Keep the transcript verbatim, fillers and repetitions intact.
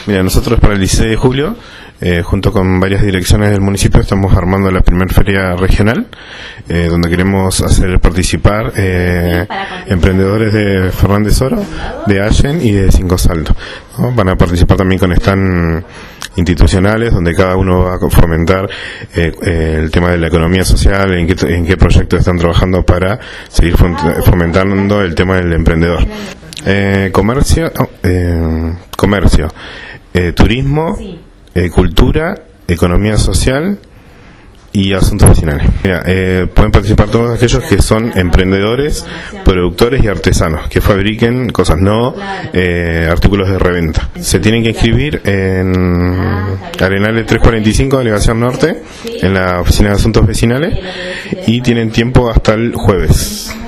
Mira, nosotros para el dieciséis de julio, eh, junto con varias direcciones del municipio, estamos armando la primera feria regional, eh, donde queremos hacer participar eh, emprendedores de Fernández Oro, de Allen y de Cinco Saltos, ¿no? Van a participar también con stand institucionales, donde cada uno va a fomentar eh, eh, el tema de la economía social, en qué, en qué proyectos están trabajando para seguir fomentando el tema del emprendedor. Eh, comercio, oh, eh, comercio, eh, turismo, eh, cultura, economía social y asuntos vecinales. Mira, eh, pueden participar todos aquellos que son emprendedores, productores y artesanos que fabriquen cosas, no eh, artículos de reventa. Se tienen que inscribir en Arenales trescientos cuarenta y cinco, Delegación Norte, en la Oficina de Asuntos Vecinales, y tienen tiempo hasta el jueves.